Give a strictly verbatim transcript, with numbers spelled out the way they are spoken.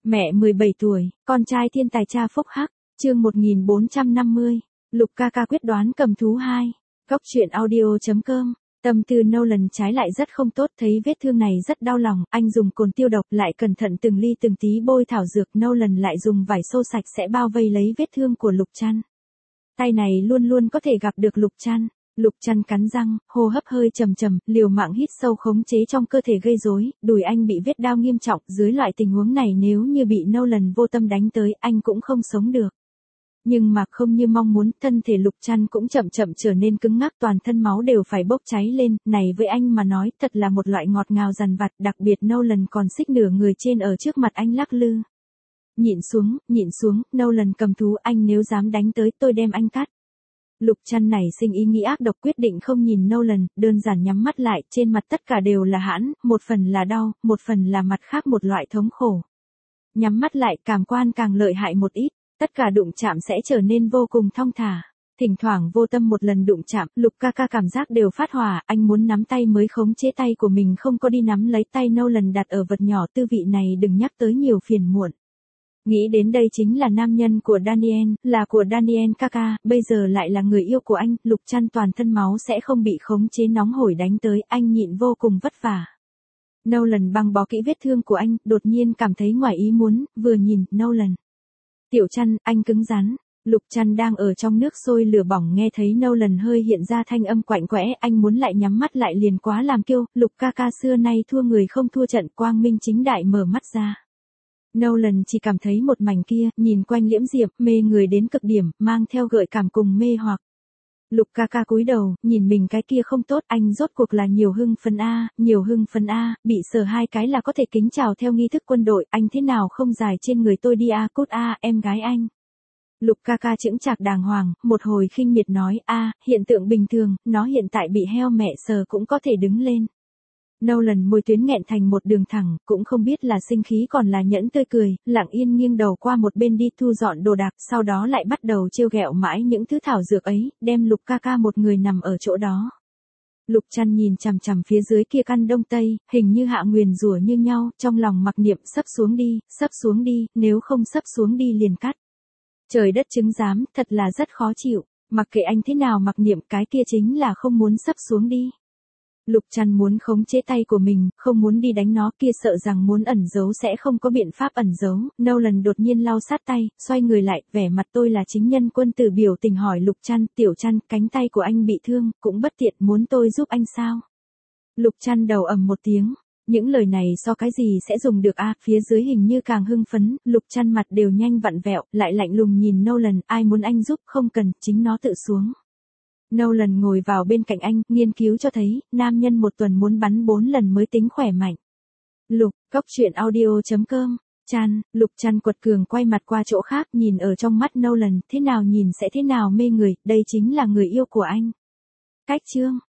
Mẹ mười bảy tuổi, con trai thiên tài cha phúc hắc, chương một nghìn bốn trăm năm mươi, Lục ca ca quyết đoán cầm thú hai, góc truyện audio.com, tâm tư Nolan trái lại rất không tốt, thấy vết thương này rất đau lòng, anh dùng cồn tiêu độc lại cẩn thận từng ly từng tí bôi thảo dược, Nolan lại dùng vải xô sạch sẽ bao vây lấy vết thương của Lục Trăn. Tay này luôn luôn có thể gặp được Lục Trăn. Lục Trăn cắn răng, hô hấp hơi trầm trầm, liều mạng hít sâu khống chế trong cơ thể gây rối, đùi anh bị vết đao nghiêm trọng, dưới loại tình huống này nếu như bị Nolan vô tâm đánh tới, anh cũng không sống được. Nhưng mà không như mong muốn, thân thể Lục Trăn cũng chậm chậm trở nên cứng ngắc, toàn thân máu đều phải bốc cháy lên, này với anh mà nói thật là một loại ngọt ngào dằn vặt, đặc biệt Nolan còn xích nửa người trên ở trước mặt anh lắc lư. Nhịn xuống, nhịn xuống, Nolan cầm thú, anh nếu dám đánh tới tôi đem anh cắt. Lục Trăn nảy sinh ý nghĩ ác độc, quyết định không nhìn Nolan, đơn giản nhắm mắt lại, trên mặt tất cả đều là hãn, một phần là đau, một phần là mặt khác một loại thống khổ. Nhắm mắt lại, cảm quan càng lợi hại một ít, tất cả đụng chạm sẽ trở nên vô cùng thong thả. Thỉnh thoảng vô tâm một lần đụng chạm, Lục ca ca cảm giác đều phát hỏa, anh muốn nắm tay mới khống chế tay của mình, không có đi nắm lấy tay Nolan đặt ở vật nhỏ, tư vị này đừng nhắc tới nhiều phiền muộn. Nghĩ đến đây chính là nam nhân của Daniel, là của Daniel Kaka, bây giờ lại là người yêu của anh, Lục Trăn toàn thân máu sẽ không bị khống chế nóng hổi đánh tới, anh nhịn vô cùng vất vả. Nolan băng bó kỹ vết thương của anh, đột nhiên cảm thấy ngoài ý muốn, vừa nhìn, Nolan. Tiểu Trăn, anh cứng rắn. Lục Trăn đang ở trong nước sôi lửa bỏng, nghe thấy Nolan hơi hiện ra thanh âm quạnh quẽ, anh muốn lại nhắm mắt lại liền quá làm kiêu, Lục ca ca xưa nay thua người không thua trận, quang minh chính đại mở mắt ra. Nolan chỉ cảm thấy một mảnh kia, nhìn quanh liễm diệp, mê người đến cực điểm, mang theo gợi cảm cùng mê hoặc. Lục ca ca cúi đầu, nhìn mình cái kia không tốt, anh rốt cuộc là nhiều hưng phấn A, nhiều hưng phấn A, bị sờ hai cái là có thể kính chào theo nghi thức quân đội, anh thế nào không dài trên người tôi đi A, cút A, em gái anh. Lục ca ca chững chạc đàng hoàng, một hồi khinh miệt nói, A, hiện tượng bình thường, nó hiện tại bị heo mẹ sờ cũng có thể đứng lên. Nolan môi tuyến nghẹn thành một đường thẳng, cũng không biết là sinh khí còn là nhẫn tươi cười, lặng yên nghiêng đầu qua một bên đi thu dọn đồ đạc, sau đó lại bắt đầu trêu ghẹo mãi những thứ thảo dược ấy, đem Lục ca ca một người nằm ở chỗ đó. Lục Trăn nhìn chằm chằm phía dưới kia căn đông tây, hình như hạ nguyền rủa như nhau, trong lòng mặc niệm sấp xuống đi, sấp xuống đi, nếu không sấp xuống đi liền cắt. Trời đất chứng giám, thật là rất khó chịu, mặc kệ anh thế nào mặc niệm cái kia chính là không muốn sấp xuống đi. Lục Trăn muốn khống chế tay của mình, không muốn đi đánh nó, kia sợ rằng muốn ẩn giấu sẽ không có biện pháp ẩn giấu. Nolan đột nhiên lau sát tay, xoay người lại, vẻ mặt tôi là chính nhân quân tử biểu tình hỏi Lục Trăn, Tiểu Trăn, cánh tay của anh bị thương, cũng bất tiện, muốn tôi giúp anh sao? Lục Trăn đầu ầm một tiếng, những lời này so cái gì sẽ dùng được a, phía dưới hình như càng hưng phấn, Lục Trăn mặt đều nhanh vặn vẹo, lại lạnh lùng nhìn Nolan, ai muốn anh giúp, không cần, chính nó tự xuống. Nolan ngồi vào bên cạnh anh, nghiên cứu cho thấy, nam nhân một tuần muốn bắn bốn lần mới tính khỏe mạnh. Lục, góc truyện audio.com, Trăn, Lục Trăn quật cường quay mặt qua chỗ khác, nhìn ở trong mắt Nolan, thế nào nhìn sẽ thế nào mê người, đây chính là người yêu của anh. Cách chương.